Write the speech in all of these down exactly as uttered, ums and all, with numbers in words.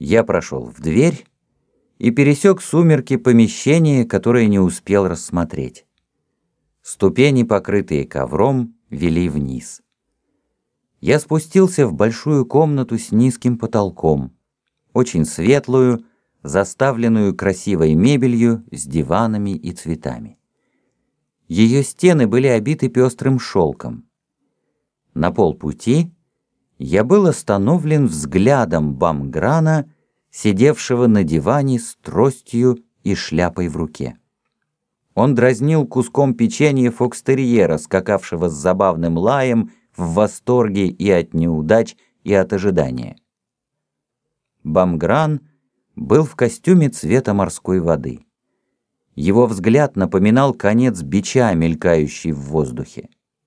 Я прошел в дверь и пересек сумерки помещения, которое не успел рассмотреть. Ступени, покрытые ковром, вели вниз. Я спустился в большую комнату с низким потолком, очень светлую, заставленную красивой мебелью с диванами и цветами. Ее стены были обиты пестрым шелком. На полпути я был остановлен взглядом Бамграна, сидевшего на диване с тростью и шляпой в руке. Он дразнил куском печенья фокстерьера, скакавшего с забавным лаем в восторге и от неудач, и от ожидания. Бамгран был в костюме цвета морской воды. Его взгляд напоминал конец бича, мелькающий в воздухе.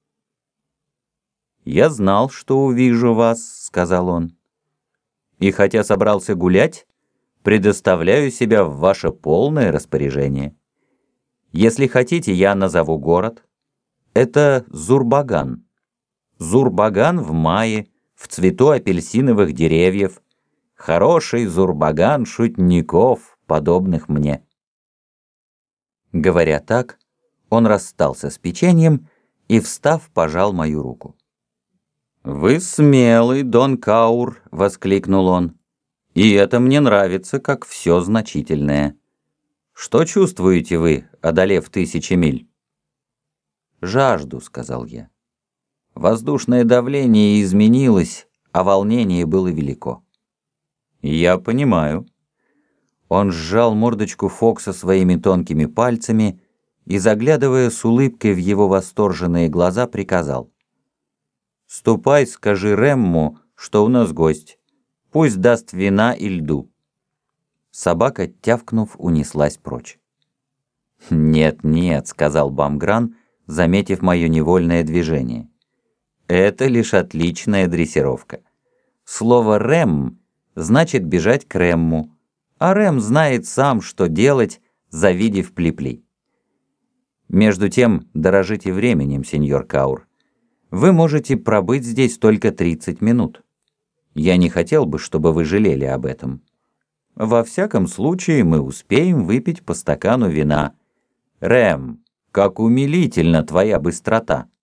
«Я знал, что увижу вас», — сказал он. «И хотя собрался гулять, предоставляю себя в ваше полное распоряжение. Если хотите, я назову город. Это Зурбаган. Зурбаган в мае, в цвету апельсиновых деревьев. Хороший Зурбаган шутников, подобных мне». Говоря так, он расстался с печеньем и, встав, пожал мою руку. «Вы смелый, Дон Каур!» — воскликнул он. «И это мне нравится, как все значительное. Что чувствуете вы, одолев тысячи миль?» «Жажду», — сказал я. Воздушное давление изменилось, а волнение было велико. «Я понимаю». Он сжал мордочку Фокса своими тонкими пальцами и, заглядывая с улыбкой в его восторженные глаза, приказал: «Ступай, скажи Рэмму, что у нас гость. Пусть даст вина и льду». Собака, тявкнув, унеслась прочь. «Нет, нет», — сказал Бамгран, заметив мое невольное движение. «Это лишь отличная дрессировка. Слово «рэм» значит бежать к Рэмму, а Рэм знает сам, что делать, завидев Плипли. Между тем, дорожите временем, сеньор Каур. Вы можете пробыть здесь только тридцать минут. Я не хотел бы, чтобы вы жалели об этом. Во всяком случае, мы успеем выпить по стакану вина. Рэм, как умилительна твоя быстрота!»